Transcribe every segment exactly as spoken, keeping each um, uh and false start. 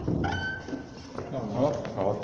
Ja, ja.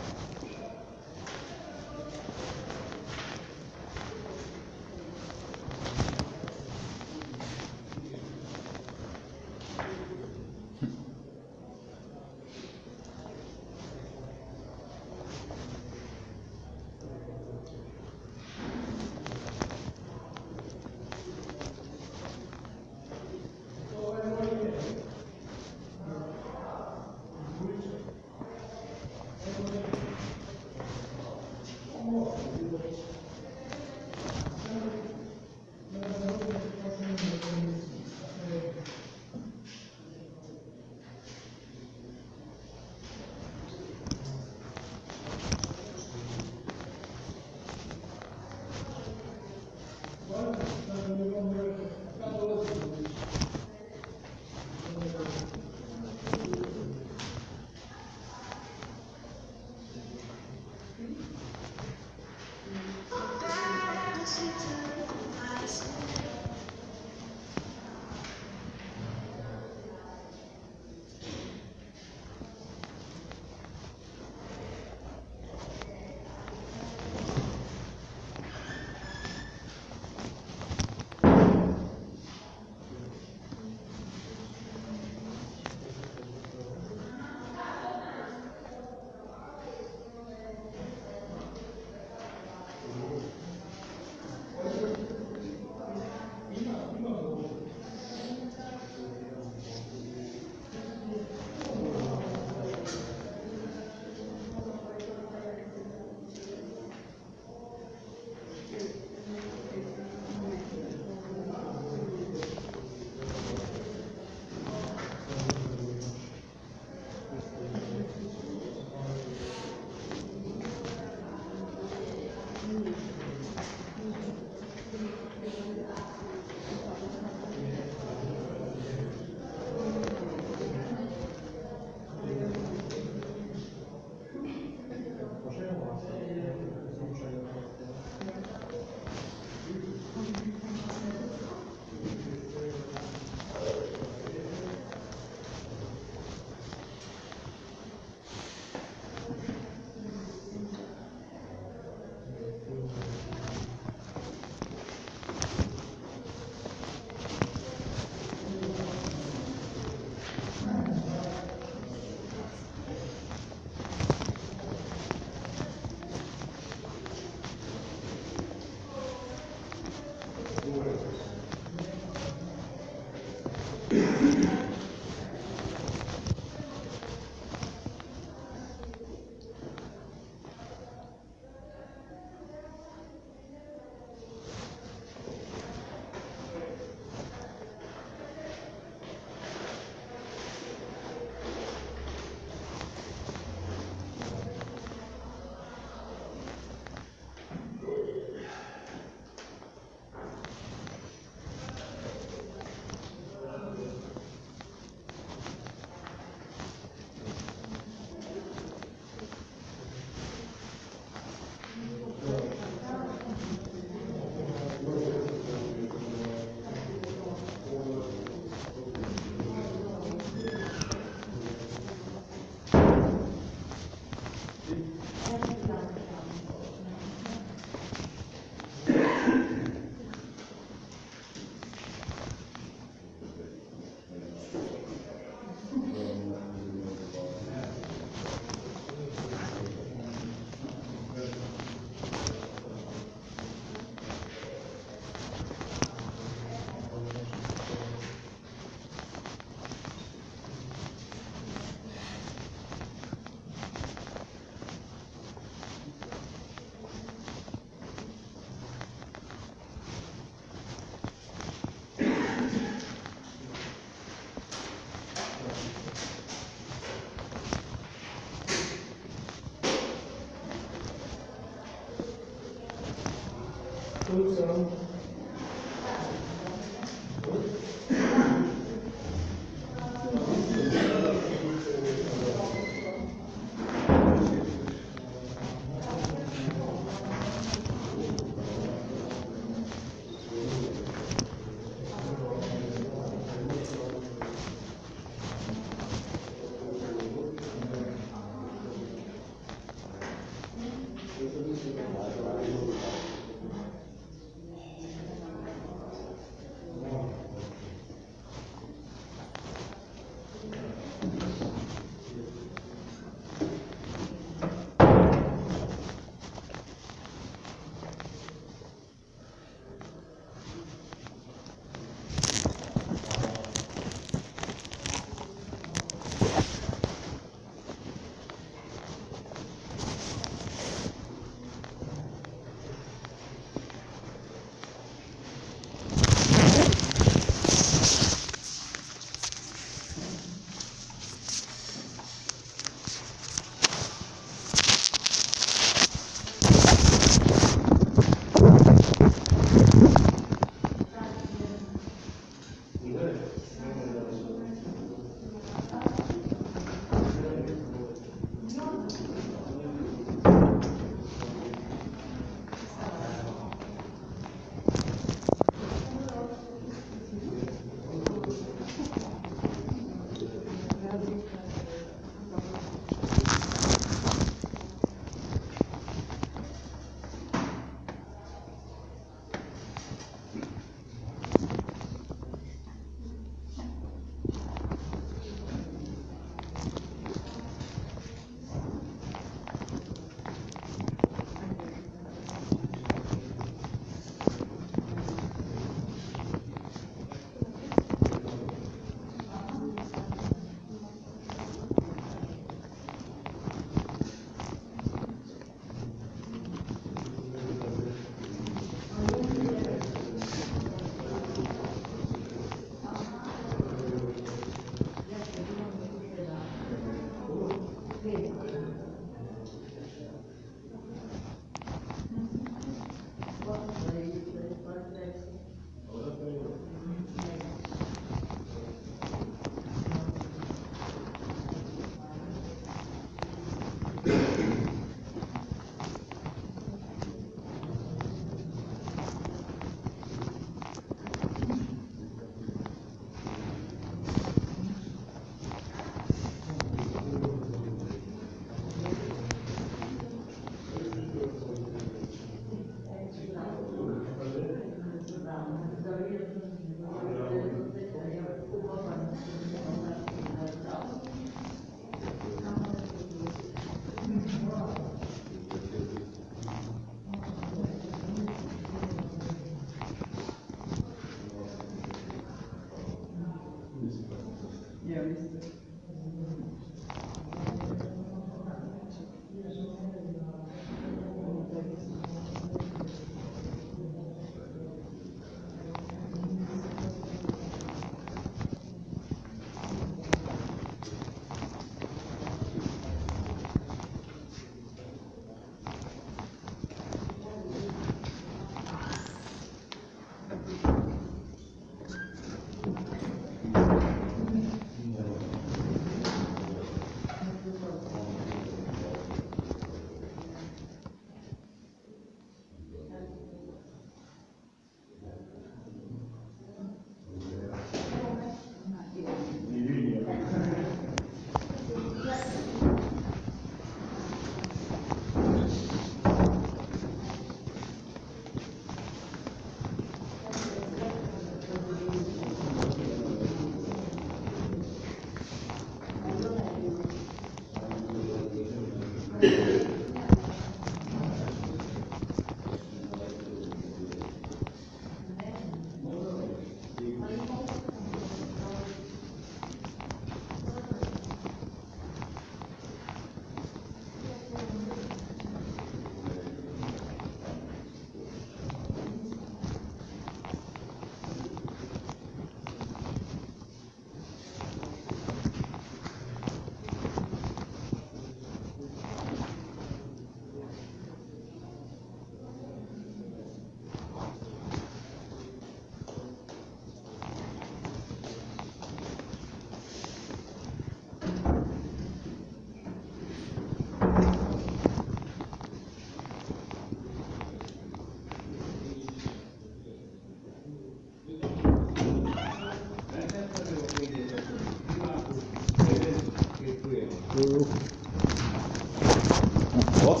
Ott.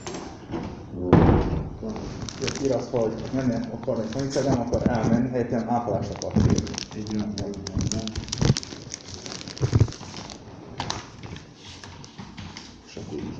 Írsz, hogy menni akarni szomszéd, nem akar elmenni, helyett ápolást akar kérni. Így van, így van. És akkor így.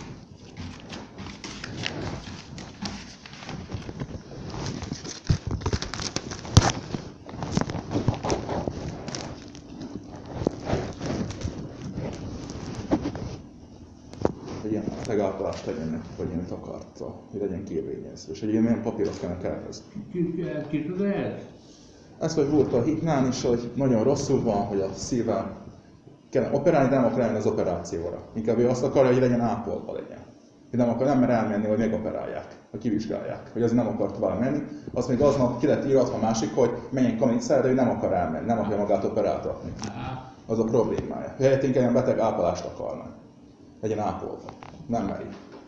Egy ilyen megállapodást tegyen, vagy amit akarta, hogy legyen kérvényezve. És egy ilyen papírot kellene kellezni. Ki tud ez? Ez, hogy volt a hitnán is, hogy nagyon rosszul van, hogy a szíve kellene operálni, de nem akar elmenni az operációra. Inkább ő azt akarja, hogy legyen ápolva legyen. Hogy nem akar, nem mer elmenni, hogy megoperálják, hogy kivizsgálják. Hogy azért nem akar tovább menni. Az még aznap ki lett írva a másik, hogy menjen kamicára, de ő nem akar elmenni, nem akarja magát operáltatni. Az a problémája. Helyett inkább ilyen beteg ápolást akarna. Legyen ápolva. Nem meri.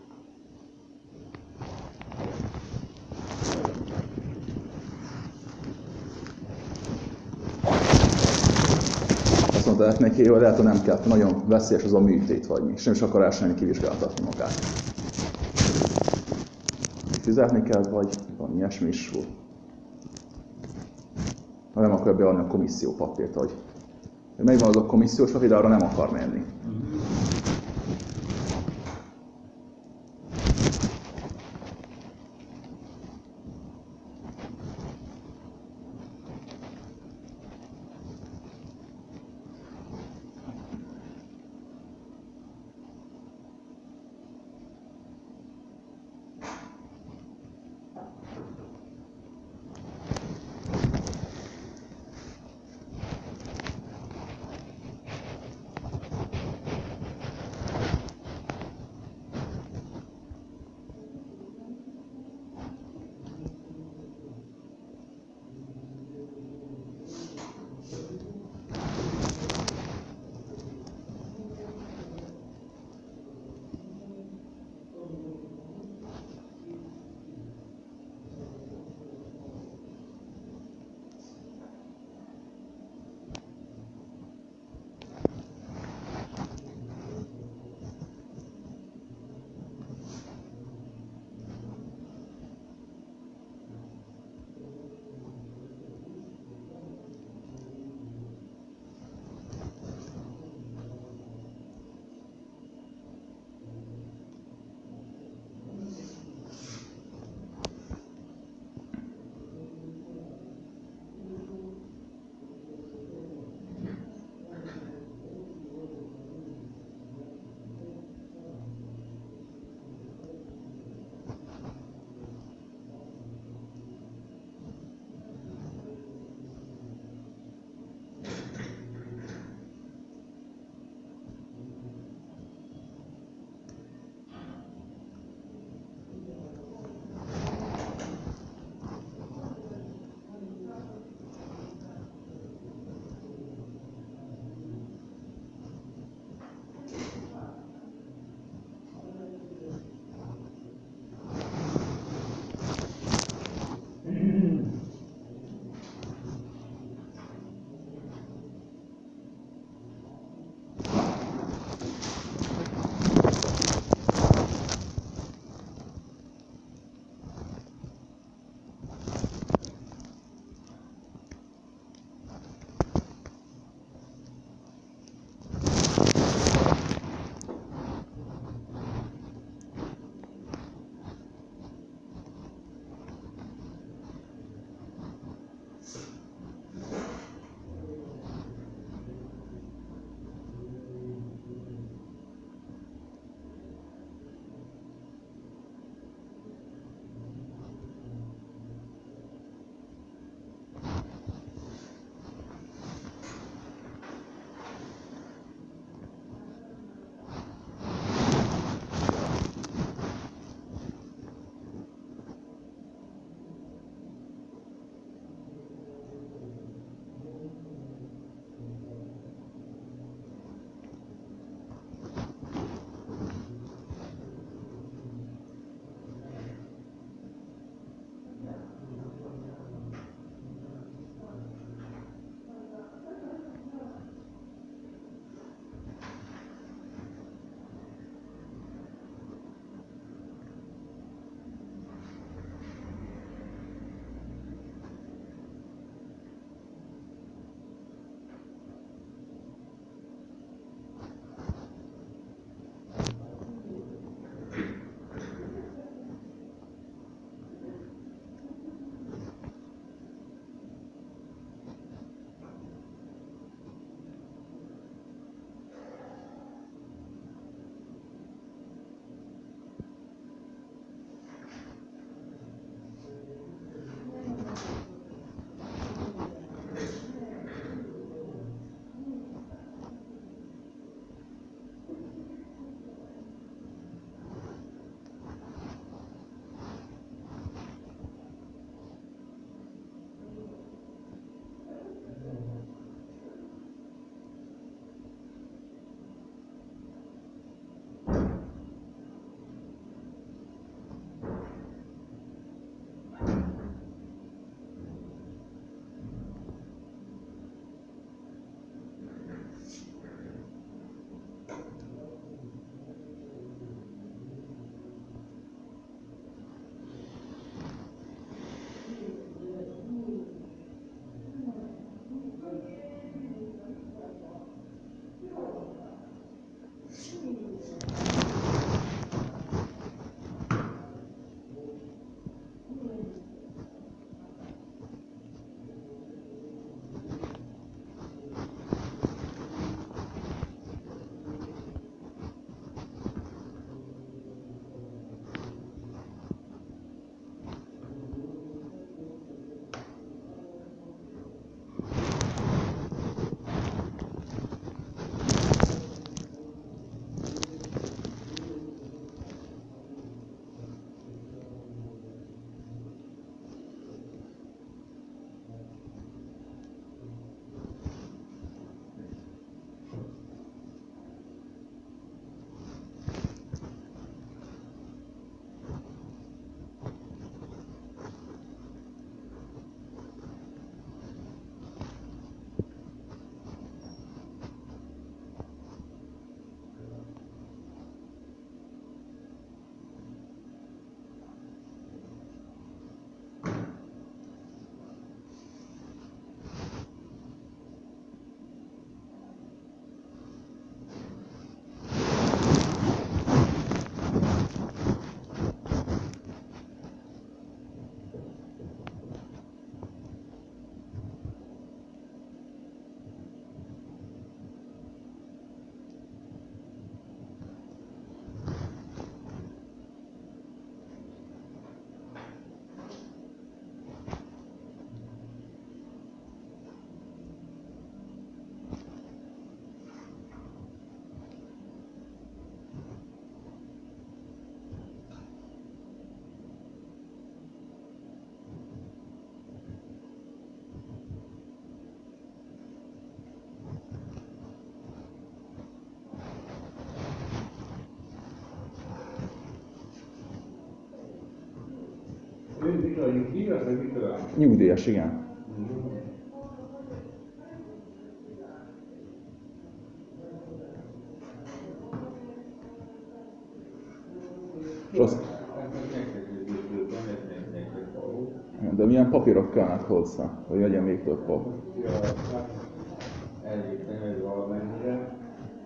Azt mondták neki, hogy lehet, hogy nem kell, nagyon veszélyes az a műtét vagy mi, és nem is akar elsően kivizsgáltatni magát. Fizetni kell, vagy van ilyesmi is volt. Ha nem akar beadni a komisszió papírt, hogy megvan az a komissziós papír, de arra nem akar menni. micsoda, nyugdíjas, vagy micsoda? Nyugdíjas, igen. És azt... De milyen papírok kellnek hozzá, hogy legyen még több pap? Elég egy valamennyire.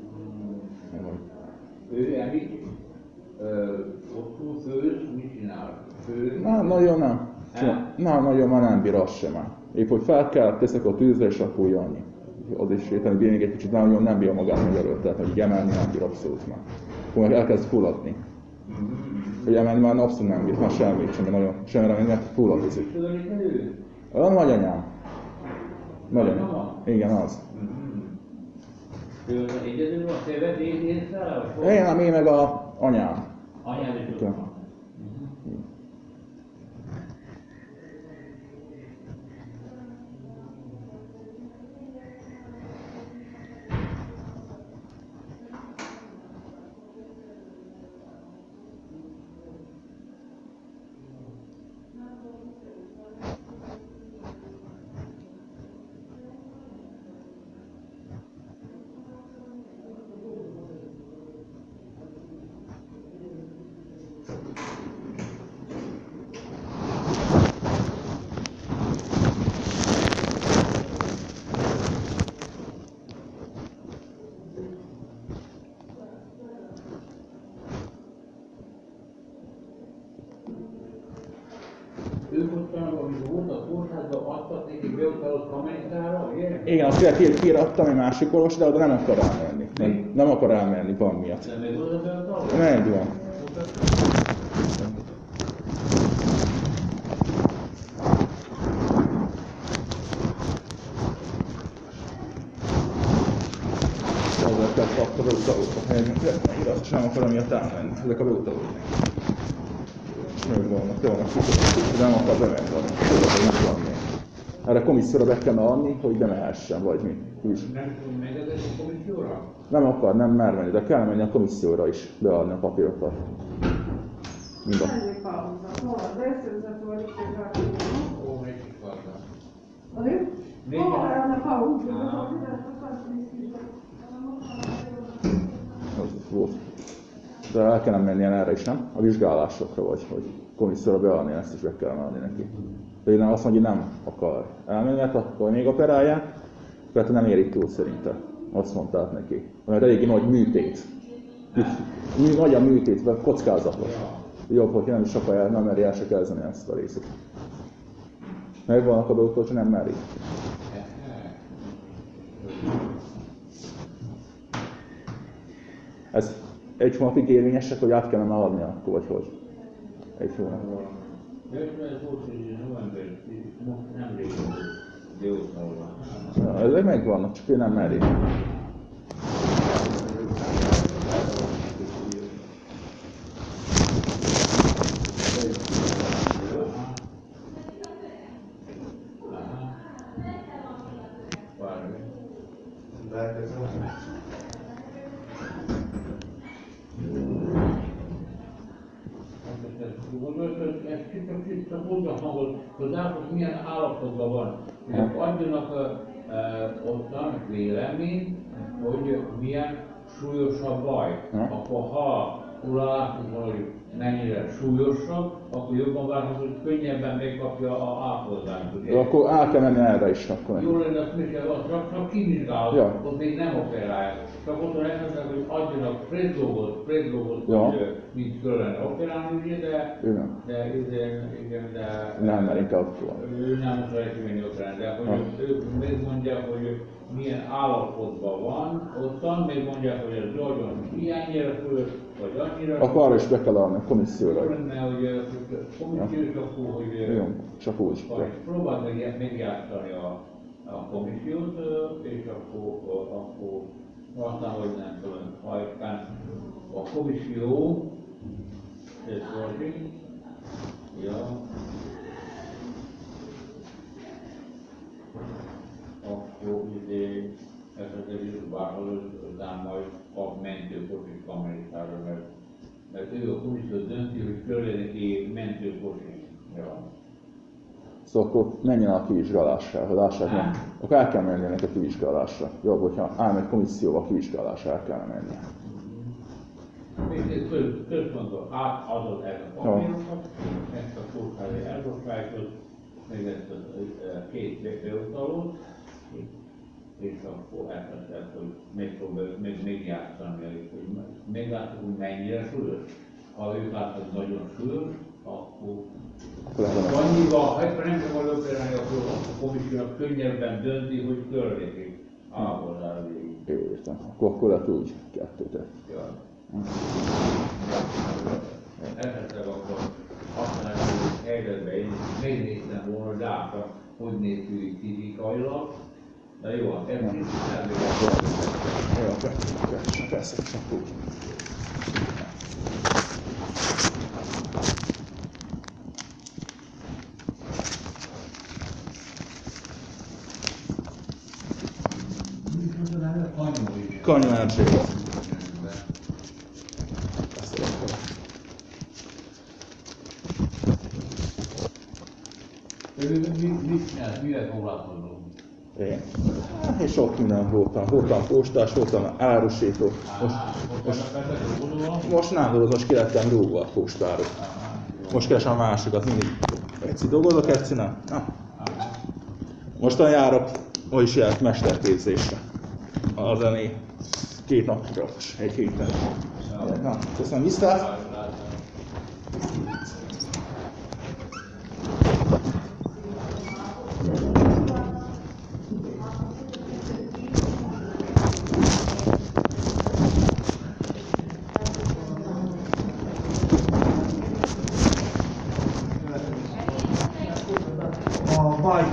Ő Emi, otthon főz, mit csinál? Főz? Na, nagyon nem. Na, nagyon már nem bír az sem már. Épp, hogy fel kell, teszek a tűzre, és akkor annyi. Az is érteni, hogy még egy kicsit, de nagyon nem bír magát megerőlt, tehát hogy emelni nem bír abszolút már. Akkor meg elkezd fulladni. Hogy emelni már abszolút nem bír, már semmit sem, de nagyon semmire menni, mert fulladozik. Tudod, mit ő? A nagyanyám. Nagyanyám. Igen, az. Ő az egyedül van, te vedd én szállal? Én nem, én meg a anyám. Anyád is ott van. Ők ott, amikor volt a kórházban, adtak neki beutazott Amerikára, ugye? Igen, azt kire kirattam egy másik orvos, de oda nem akar elmenni. Nem, nem akar elmenni van miatt. De még oda beutazott? Megy van. Ezzel kell akkor a beutalók a helyen, de azt sem akar emiatt elmenni. Ezek a beutalók. Meg vannak, jó, de nem akar bemenni valami. Nem van még. Erre komisszióra be kellene adni, hogy bemehessen, vagy mi. Úgy. Nem tudom megezni a komisszióra? Nem akar, nem mer menni, de kell menni a komisszióra is, beadni a papírokat. Mind a... Ó, még is van. Az volt. De el kellene menni erre is, nem? A vizsgálásokra vagy, hogy komisszióra beadni, ezt is be kellene adni neki. De én azt mondja, hogy nem akar elmenni, mert akkor még operálják, mert nem érik túl szerinte. Azt mondták neki. Mert eléggé nagy műtét. Mű, nagy a műtét, vagy kockázatos. Jobb, hogy nem is akarja, nem meri el se kezdeni ezt a részét. Megvannak a dolgok, hogy nem meri. Ez egy hónapig érvényesek, hogy át kellene adni akkor, vagy hogy? Egy hónap. Ja, ezek megvannak, csak ő nem meri. hogy látod, milyen állapotban van. Ők adjanak uh, ottan véleményt, hogy milyen súlyos a baj. Akkor ha látunk, hogy mennyire súlyosabb, akkor jobban várható, hogy könnyebben megkapja a ápolást. De akkor át kell menni erre is. Akkor jó lenne, azt még kell, csak, csak kivizsgálod, ja. Ott még nem operálják. Csak ott lehetnek, hogy adjanak predlogot, predlogot, ja. Hogy mit kellene operálni, ugye, de, de, igen, igen, de nem, mert inkább akkor. Ő nem akarja kimenni operálni, de hogy ja. Ők megmondják, hogy milyen állapotban van, ottan még mondják, hogy ez nagyon ilyennyire föl, vagy annyira. Akkor arra is be kell adni a komisszióra. Jó lenne, hogy komisszió is akkor, hogy jó, csak úgy. Próbáld meg megjátszani a, a komissziót, és akkor, akkor aztán, hogy nem tudom, hajtán a komisszió, ez volt, ja, akkor ugye ez az egész bárhol, aztán majd kap mentőkocsit Amerikára, mert, mert ő a komisszió dönti, hogy föl neki mentőkocsit. Ja. Szóval akkor menjen a kivizsgálásra, hogy lássák meg. Akkor el kell menni ennek a kivizsgálásra. Jobb, hogyha elmegy komisszióval kivizsgálásra, el kell mennie. Központban átadod el a papírokat, ezt a kurkáli elbocsájtott, még ezt a két beutalót, és akkor elkezdett, hogy még próbáljuk még, még játszani, hogy még látjuk, hogy mennyire súlyos. Ha ők látod, hogy nagyon súlyos, akkor annyival, ha egyszer nem kell operálni, akkor a komissziónak könnyebben dönti, hogy körlékig áldozál végig. Jó, értem. Akkor, akkor lehet úgy kettőt. Ja. Esetleg akkor használni, hogy helyzetben én megnéztem volna, hogy láttam, hogy néz ki így fizikailag. De jó, ez is elvégeztem. Jó, persze, persze, csak úgy. Kanyolárcsé. Mire foglalkozunk? Én. Hát, én sok minden voltam. Voltam postás, voltam árusító. Most, most, most nem dolgozom, most ki lettem rúgva a postáról. Most keresem a másikat, mindig. Egyszer dolgozok, egyszer nem. Na. Mostan járok, hogy is járt mesterképzésre. A zené két napra, egy héten. Na, köszönöm, viszlát! A baj.